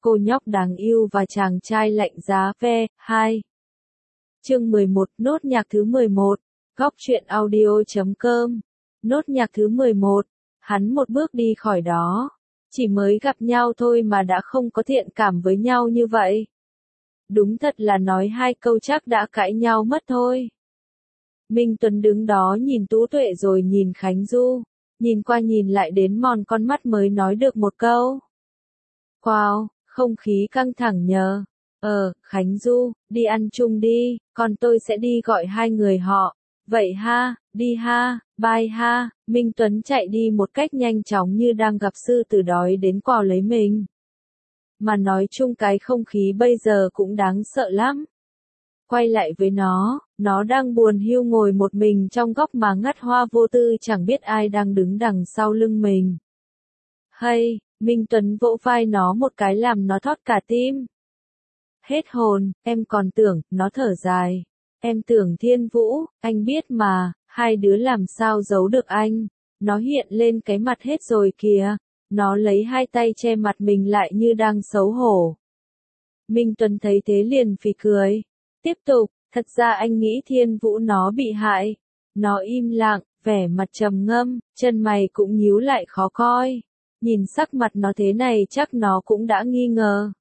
cô nhóc đáng yêu và chàng trai lạnh giá ve. 2. Chương 11, nốt nhạc thứ 11. Góc truyện audio.com. Nốt nhạc thứ 11. Hắn một bước đi khỏi đó. Chỉ mới gặp nhau thôi mà đã không có thiện cảm với nhau như vậy. Đúng thật là nói hai câu chắc đã cãi nhau mất thôi. Minh Tuấn đứng đó nhìn Tú Tuệ rồi nhìn Khánh Du. Nhìn qua nhìn lại đến mòn con mắt mới nói được một câu. Wow, không khí căng thẳng nhờ. Khánh Du, đi ăn chung đi, còn tôi sẽ đi gọi hai người họ. Vậy ha, đi ha, bye ha. Minh Tuấn chạy đi một cách nhanh chóng như đang gặp sư tử đói đến cò lấy mình. Mà nói chung cái không khí bây giờ cũng đáng sợ lắm. Quay lại với nó đang buồn hiu ngồi một mình trong góc mà ngắt hoa vô tư chẳng biết ai đang đứng đằng sau lưng mình. Hay, Minh Tuấn vỗ vai nó một cái làm nó thót cả tim. Hết hồn, em còn tưởng, nó thở dài. Em tưởng Thiên Vũ, anh biết mà, hai đứa làm sao giấu được anh. Nó hiện lên cái mặt hết rồi kìa. Nó lấy hai tay che mặt mình lại như đang xấu hổ. Minh Tuấn thấy thế liền phì cười. Tiếp tục, thật ra anh nghĩ Thiên Vũ nó bị hại. Nó im lặng, vẻ mặt trầm ngâm, chân mày cũng nhíu lại khó coi. Nhìn sắc mặt nó thế này chắc nó cũng đã nghi ngờ.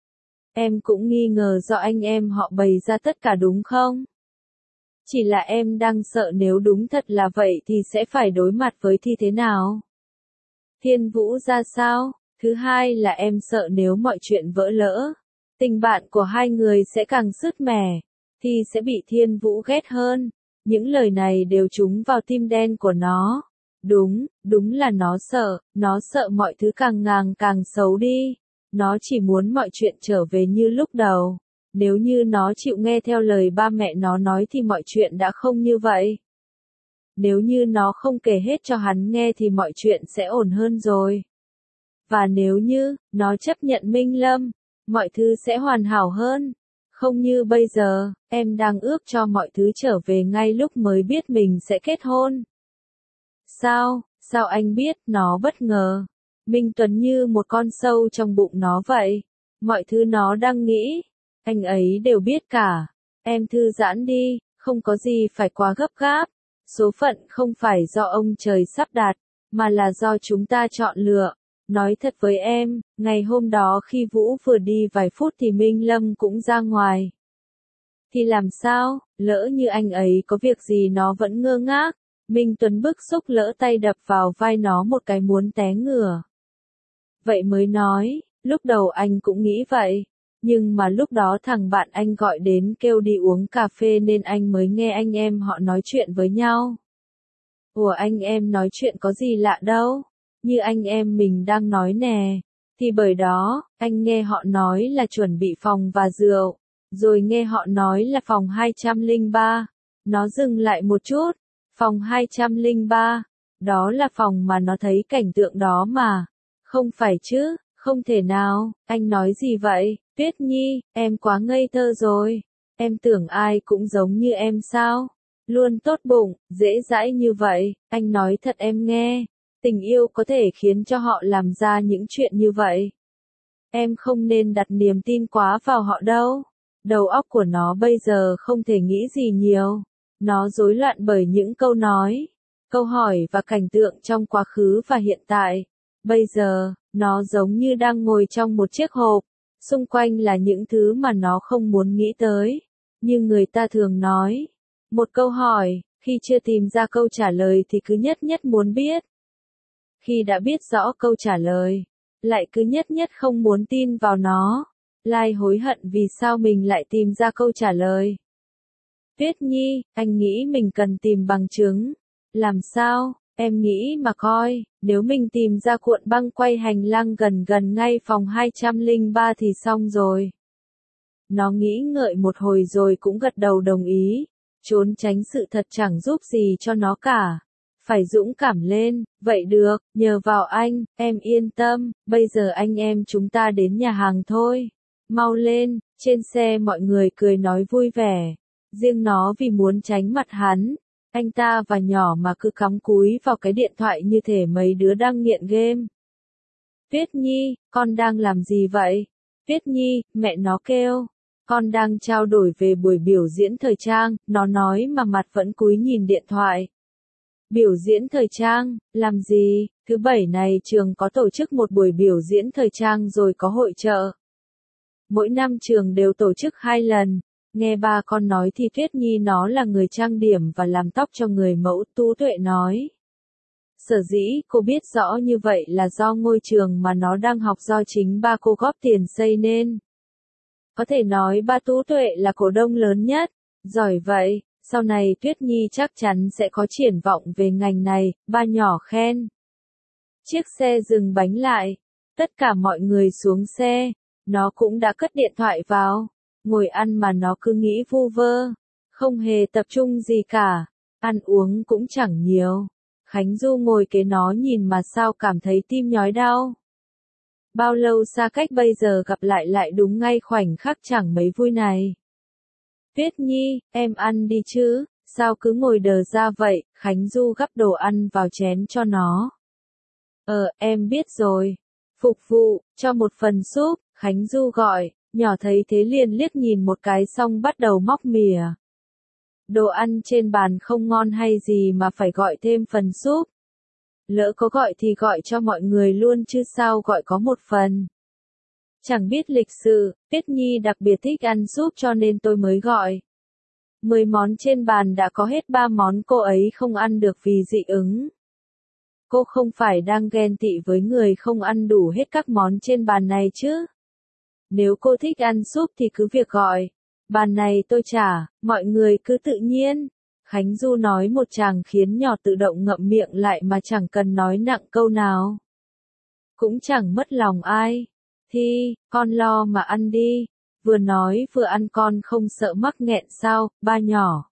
Em cũng nghi ngờ do anh em họ bày ra tất cả đúng không? Chỉ là em đang sợ nếu đúng thật là vậy thì sẽ phải đối mặt với thi thế nào? Thiên Vũ ra sao? Thứ hai là em sợ nếu mọi chuyện vỡ lỡ, tình bạn của hai người sẽ càng sứt mẻ, thì sẽ bị Thiên Vũ ghét hơn. Những lời này đều trúng vào tim đen của nó. Đúng là nó sợ mọi thứ càng xấu đi. Nó chỉ muốn mọi chuyện trở về như lúc đầu. Nếu như nó chịu nghe theo lời ba mẹ nó nói thì mọi chuyện đã không như vậy. Nếu như nó không kể hết cho hắn nghe thì mọi chuyện sẽ ổn hơn rồi. Và nếu như nó chấp nhận Minh Lâm, mọi thứ sẽ hoàn hảo hơn. Không như bây giờ, em đang ước cho mọi thứ trở về ngay lúc mới biết mình sẽ kết hôn. Sao anh biết? Nó bất ngờ. Minh Tuấn như một con sâu trong bụng nó vậy. Mọi thứ nó đang nghĩ, anh ấy đều biết cả. Em thư giãn đi, không có gì phải quá gấp gáp. Số phận không phải do ông trời sắp đặt, mà là do chúng ta chọn lựa. Nói thật với em, ngày hôm đó khi Vũ vừa đi vài phút thì Minh Lâm cũng ra ngoài. Thì làm sao, lỡ như anh ấy có việc gì nó vẫn ngơ ngác. Minh Tuấn bức xúc lỡ tay đập vào vai nó một cái muốn té ngửa. Vậy mới nói, lúc đầu anh cũng nghĩ vậy. Nhưng mà lúc đó thằng bạn anh gọi đến kêu đi uống cà phê nên anh mới nghe anh em họ nói chuyện với nhau. Ủa anh em nói chuyện có gì lạ đâu. Như anh em mình đang nói nè. Thì bởi đó, anh nghe họ nói là chuẩn bị phòng và rượu. Rồi nghe họ nói là phòng 203. Nó dừng lại một chút. Phòng 203. Đó là phòng mà nó thấy cảnh tượng đó mà. Không phải chứ, không thể nào. Anh nói gì vậy? Tuyết Nhi, em quá ngây thơ rồi. Em tưởng ai cũng giống như em sao? Luôn tốt bụng, dễ dãi như vậy. Anh nói thật em nghe. Tình yêu có thể khiến cho họ làm ra những chuyện như vậy. Em không nên đặt niềm tin quá vào họ đâu. Đầu óc của nó bây giờ không thể nghĩ gì nhiều. Nó rối loạn bởi những câu nói, câu hỏi và cảnh tượng trong quá khứ và hiện tại. Bây giờ, nó giống như đang ngồi trong một chiếc hộp. Xung quanh là những thứ mà nó không muốn nghĩ tới. Như người ta thường nói. Một câu hỏi, khi chưa tìm ra câu trả lời thì cứ nhất muốn biết. Khi đã biết rõ câu trả lời, lại cứ nhất không muốn tin vào nó. Lại hối hận vì sao mình lại tìm ra câu trả lời. Tuyết Nhi, anh nghĩ mình cần tìm bằng chứng. Làm sao? Em nghĩ mà coi, nếu mình tìm ra cuộn băng quay hành lang gần ngay phòng 203 thì xong rồi. Nó nghĩ ngợi một hồi rồi cũng gật đầu đồng ý. Trốn tránh sự thật chẳng giúp gì cho nó cả. Phải dũng cảm lên, vậy được, nhờ vào anh, em yên tâm, bây giờ anh em chúng ta đến nhà hàng thôi. Mau lên, trên xe mọi người cười nói vui vẻ. Riêng nó vì muốn tránh mặt hắn. Anh ta và nhỏ mà cứ cắm cúi vào cái điện thoại như thể mấy đứa đang nghiện game. Tuyết Nhi, con đang làm gì vậy? Tuyết Nhi, mẹ nó kêu. Con đang trao đổi về buổi biểu diễn thời trang, nó nói mà mặt vẫn cúi nhìn điện thoại. Biểu diễn thời trang, làm gì? Thứ bảy này trường có tổ chức một buổi biểu diễn thời trang rồi có hội chợ. Mỗi năm trường đều tổ chức 2 lần. Nghe ba con nói thì Tuyết Nhi nó là người trang điểm và làm tóc cho người mẫu, Tú Tuệ nói. Sở dĩ cô biết rõ như vậy là do ngôi trường mà nó đang học do chính ba cô góp tiền xây nên. Có thể nói ba Tú Tuệ là cổ đông lớn nhất. Giỏi vậy, sau này Tuyết Nhi chắc chắn sẽ có triển vọng về ngành này, ba nhỏ khen. Chiếc xe dừng bánh lại. Tất cả mọi người xuống xe. Nó cũng đã cất điện thoại vào. Ngồi ăn mà nó cứ nghĩ vu vơ. Không hề tập trung gì cả. Ăn uống cũng chẳng nhiều. Khánh Du ngồi kế nó nhìn mà sao cảm thấy tim nhói đau. Bao lâu xa cách bây giờ gặp lại đúng ngay khoảnh khắc chẳng mấy vui này. Tuyết Nhi, em ăn đi chứ, sao cứ ngồi đờ ra vậy, Khánh Du gắp đồ ăn vào chén cho nó. Em biết rồi. Phục vụ, cho một phần súp, Khánh Du gọi, nhỏ thấy thế liền liếc nhìn một cái xong bắt đầu móc mìa. Đồ ăn trên bàn không ngon hay gì mà phải gọi thêm phần súp. Lỡ có gọi thì gọi cho mọi người luôn chứ sao gọi có một phần. Chẳng biết lịch sự, Tuyết Nhi đặc biệt thích ăn súp cho nên tôi mới gọi. 10 món trên bàn đã có hết 3 món cô ấy không ăn được vì dị ứng. Cô không phải đang ghen tị với người không ăn đủ hết các món trên bàn này chứ. Nếu cô thích ăn súp thì cứ việc gọi. Bàn này tôi trả, mọi người cứ tự nhiên. Khánh Du nói một tràng khiến nhỏ tự động ngậm miệng lại mà chẳng cần nói nặng câu nào. Cũng chẳng mất lòng ai. Thì, con lo mà ăn đi. Vừa nói vừa ăn con không sợ mắc nghẹn sao, ba nhỏ.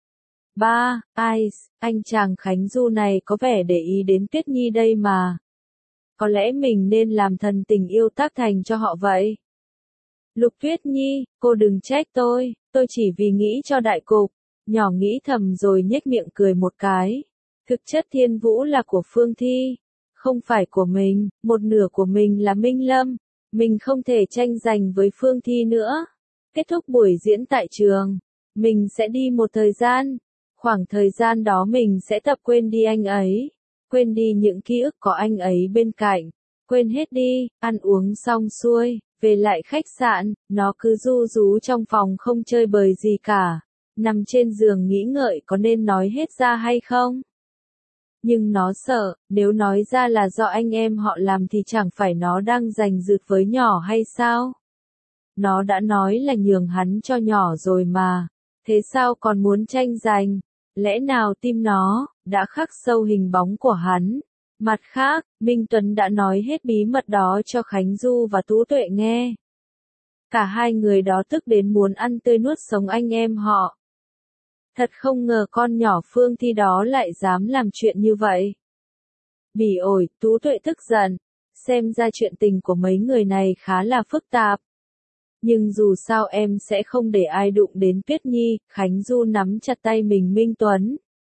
Ba, anh chàng Khánh Du này có vẻ để ý đến Tuyết Nhi đây mà. Có lẽ mình nên làm thần tình yêu tác thành cho họ vậy. Lục Tuyết Nhi, cô đừng trách tôi chỉ vì nghĩ cho đại cục. Nhỏ nghĩ thầm rồi nhếch miệng cười một cái. Thực chất Thiên Vũ là của Phương Thi. Không phải của mình, một nửa của mình là Minh Lâm. Mình không thể tranh giành với Phương Thi nữa. Kết thúc buổi diễn tại trường. Mình sẽ đi một thời gian. Khoảng thời gian đó mình sẽ tập quên đi anh ấy. Quên đi những ký ức có anh ấy bên cạnh. Quên hết đi, ăn uống xong xuôi. Về lại khách sạn, nó cứ ru rú trong phòng không chơi bời gì cả. Nằm trên giường nghĩ ngợi có nên nói hết ra hay không? Nhưng nó sợ, nếu nói ra là do anh em họ làm thì chẳng phải nó đang giành giật với nhỏ hay sao? Nó đã nói là nhường hắn cho nhỏ rồi mà. Thế sao còn muốn tranh giành? Lẽ nào tim nó đã khắc sâu hình bóng của hắn? Mặt khác, Minh Tuấn đã nói hết bí mật đó cho Khánh Du và Tú Tuệ nghe. Cả hai người đó tức đến muốn ăn tươi nuốt sống anh em họ. Thật không ngờ con nhỏ Phương Thi đó lại dám làm chuyện như vậy. Bỉ ổi, Tú Tuệ tức giận. Xem ra chuyện tình của mấy người này khá là phức tạp. Nhưng dù sao em sẽ không để ai đụng đến Tuyết Nhi, Khánh Du nắm chặt tay mình Minh Tuấn.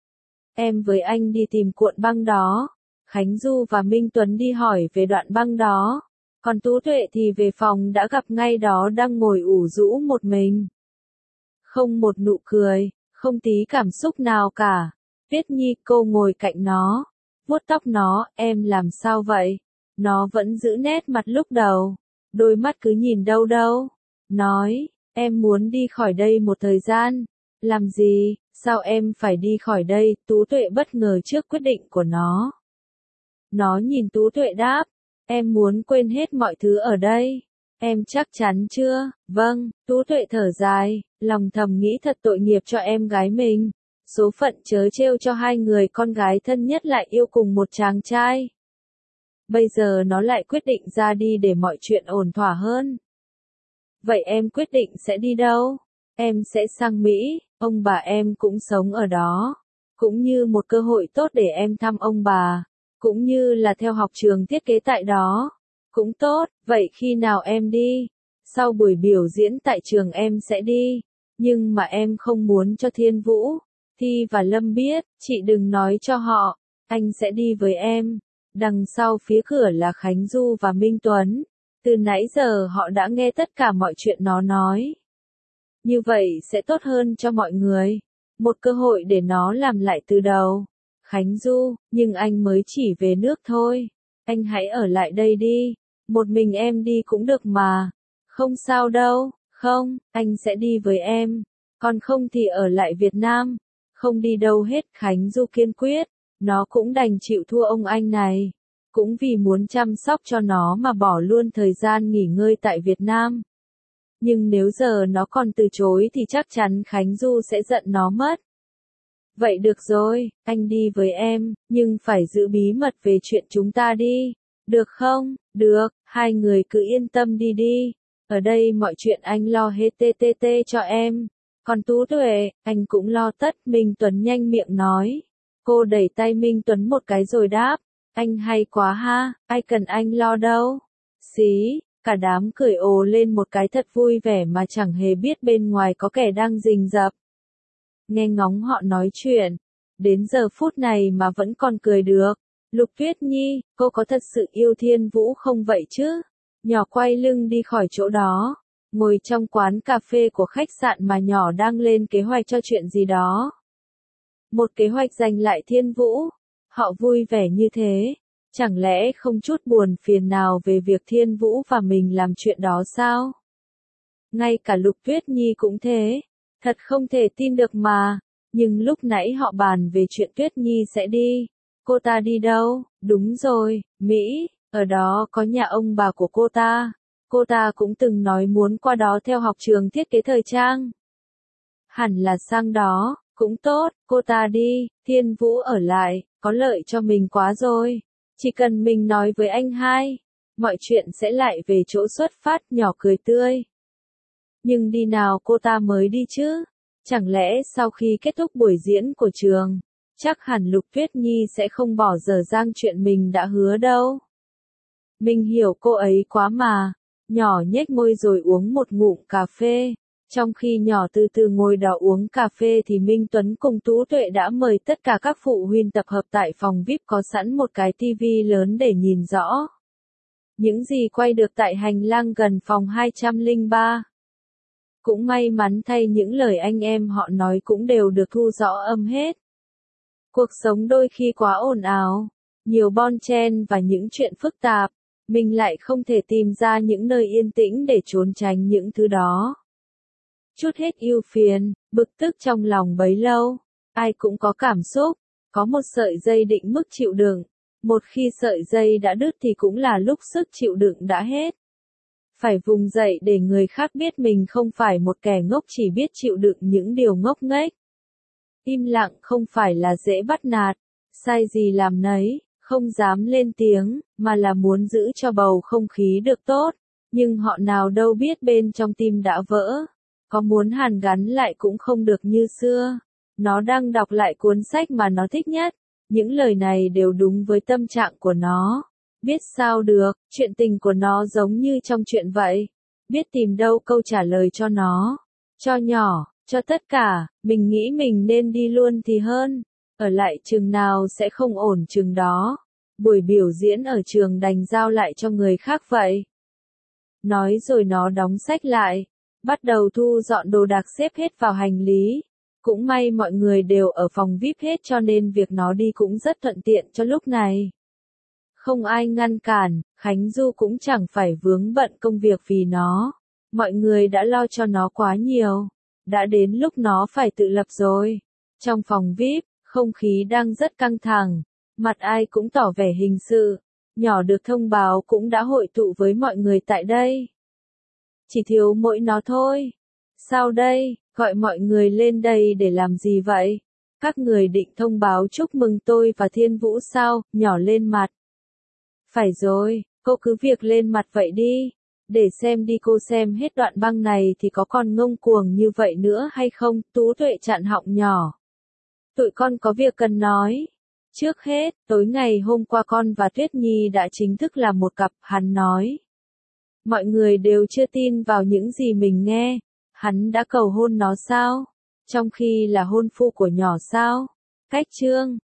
Em với anh đi tìm cuộn băng đó. Khánh Du và Minh Tuấn đi hỏi về đoạn băng đó. Còn Tú Tuệ thì về phòng đã gặp ngay đó đang ngồi ủ rũ một mình. Không một nụ cười, không tí cảm xúc nào cả. Tuyết Nhi cô ngồi cạnh nó, vuốt tóc nó, em làm sao vậy? Nó vẫn giữ nét mặt lúc đầu, đôi mắt cứ nhìn đâu đâu. Nói, em muốn đi khỏi đây một thời gian. Làm gì, sao em phải đi khỏi đây? Tú Tuệ bất ngờ trước quyết định của nó. Nó nhìn Tú Tuệ đáp, em muốn quên hết mọi thứ ở đây. Em chắc chắn chưa? Vâng, Tú Tuệ thở dài, lòng thầm nghĩ thật tội nghiệp cho em gái mình. Số phận trớ trêu cho hai người con gái thân nhất lại yêu cùng một chàng trai. Bây giờ nó lại quyết định ra đi để mọi chuyện ổn thỏa hơn. Vậy em quyết định sẽ đi đâu? Em sẽ sang Mỹ, ông bà em cũng sống ở đó. Cũng như một cơ hội tốt để em thăm ông bà. Cũng như là theo học trường thiết kế tại đó. Cũng tốt, vậy khi nào em đi? Sau buổi biểu diễn tại trường em sẽ đi. Nhưng mà em không muốn cho Thiên Vũ, Thi và Lâm biết, chị đừng nói cho họ. Anh sẽ đi với em. Đằng sau phía cửa là Khánh Du và Minh Tuấn. Từ nãy giờ họ đã nghe tất cả mọi chuyện nó nói. Như vậy sẽ tốt hơn cho mọi người. Một cơ hội để nó làm lại từ đầu. Khánh Du, nhưng anh mới chỉ về nước thôi. Anh hãy ở lại đây đi. Một mình em đi cũng được mà. Không sao đâu, không, anh sẽ đi với em. Còn không thì ở lại Việt Nam. Không đi đâu hết, Khánh Du kiên quyết. Nó cũng đành chịu thua ông anh này. Cũng vì muốn chăm sóc cho nó mà bỏ luôn thời gian nghỉ ngơi tại Việt Nam. Nhưng nếu giờ nó còn từ chối thì chắc chắn Khánh Du sẽ giận nó mất. Vậy được rồi, anh đi với em, nhưng phải giữ bí mật về chuyện chúng ta đi. Được không? Được, hai người cứ yên tâm đi đi. Ở đây mọi chuyện anh lo hết ttt cho em. Còn Tú Tuệ, anh cũng lo tất, Minh Tuấn nhanh miệng nói. Cô đẩy tay Minh Tuấn một cái rồi đáp. Anh hay quá ha, ai cần anh lo đâu. Xí, cả đám cười ồ lên một cái thật vui vẻ mà chẳng hề biết bên ngoài có kẻ đang rình rập. Nghe ngóng họ nói chuyện, đến giờ phút này mà vẫn còn cười được. Lục Tuyết Nhi, cô có thật sự yêu Thiên Vũ không vậy chứ? Nhỏ quay lưng đi khỏi chỗ đó, ngồi trong quán cà phê của khách sạn mà nhỏ đang lên kế hoạch cho chuyện gì đó. Một kế hoạch giành lại Thiên Vũ. Họ vui vẻ như thế, chẳng lẽ không chút buồn phiền nào về việc Thiên Vũ và mình làm chuyện đó sao? Ngay cả Lục Tuyết Nhi cũng thế. Thật không thể tin được mà. Nhưng lúc nãy họ bàn về chuyện Tuyết Nhi sẽ đi. Cô ta đi đâu? Đúng rồi, Mỹ, ở đó có nhà ông bà của cô ta. Cô ta cũng từng nói muốn qua đó theo học trường thiết kế thời trang. Hẳn là sang đó, cũng tốt, cô ta đi, Thiên Vũ ở lại, có lợi cho mình quá rồi. Chỉ cần mình nói với anh hai, mọi chuyện sẽ lại về chỗ xuất phát, nhỏ cười tươi. Nhưng đi nào cô ta mới đi chứ? Chẳng lẽ sau khi kết thúc buổi diễn của trường, chắc hẳn Lục Tuyết Nhi sẽ không bỏ dở dang chuyện mình đã hứa đâu. Mình hiểu cô ấy quá mà. Nhỏ nhếch môi rồi uống một ngụm cà phê. Trong khi nhỏ từ từ ngồi đó uống cà phê thì Minh Tuấn cùng Tú Tuệ đã mời tất cả các phụ huynh tập hợp tại phòng VIP có sẵn một cái tivi lớn để nhìn rõ. Những gì quay được tại hành lang gần phòng 203. Cũng may mắn thay những lời anh em họ nói cũng đều được thu rõ âm hết. Cuộc sống đôi khi quá ồn ào, nhiều bon chen và những chuyện phức tạp, mình lại không thể tìm ra những nơi yên tĩnh để trốn tránh những thứ đó. Chút hết ưu phiền, bực tức trong lòng bấy lâu, ai cũng có cảm xúc, có một sợi dây định mức chịu đựng, một khi sợi dây đã đứt thì cũng là lúc sức chịu đựng đã hết. Phải vùng dậy để người khác biết mình không phải một kẻ ngốc chỉ biết chịu đựng những điều ngốc nghếch. Im lặng không phải là dễ bắt nạt, sai gì làm nấy, không dám lên tiếng, mà là muốn giữ cho bầu không khí được tốt, nhưng họ nào đâu biết bên trong tim đã vỡ. Có muốn hàn gắn lại cũng không được như xưa. Nó đang đọc lại cuốn sách mà nó thích nhất. Những lời này đều đúng với tâm trạng của nó. Biết sao được, chuyện tình của nó giống như trong chuyện vậy. Biết tìm đâu câu trả lời cho nó. Cho nhỏ, cho tất cả, mình nghĩ mình nên đi luôn thì hơn. Ở lại chừng nào sẽ không ổn chừng đó. Buổi biểu diễn ở trường đành giao lại cho người khác vậy. Nói rồi nó đóng sách lại. Bắt đầu thu dọn đồ đạc xếp hết vào hành lý. Cũng may mọi người đều ở phòng VIP hết cho nên việc nó đi cũng rất thuận tiện cho lúc này. Không ai ngăn cản, Khánh Du cũng chẳng phải vướng bận công việc vì nó. Mọi người đã lo cho nó quá nhiều. Đã đến lúc nó phải tự lập rồi. Trong phòng VIP, không khí đang rất căng thẳng. Mặt ai cũng tỏ vẻ hình sự. Nhỏ được thông báo cũng đã hội tụ với mọi người tại đây. Chỉ thiếu mỗi nó thôi. Sao đây, gọi mọi người lên đây để làm gì vậy? Các người định thông báo chúc mừng tôi và Thiên Vũ sao? Nhỏ lên mặt. Phải rồi, cô cứ việc lên mặt vậy đi. Để xem đi, cô xem hết đoạn băng này thì có còn ngông cuồng như vậy nữa hay không? Tú Tuệ chặn họng nhỏ. Tụi con có việc cần nói. Trước hết, tối ngày hôm qua con và Tuyết Nhi đã chính thức là một cặp, hắn nói. Mọi người đều chưa tin vào những gì mình nghe. Hắn đã cầu hôn nó sao? Trong khi là hôn phu của nhỏ sao? Cách chương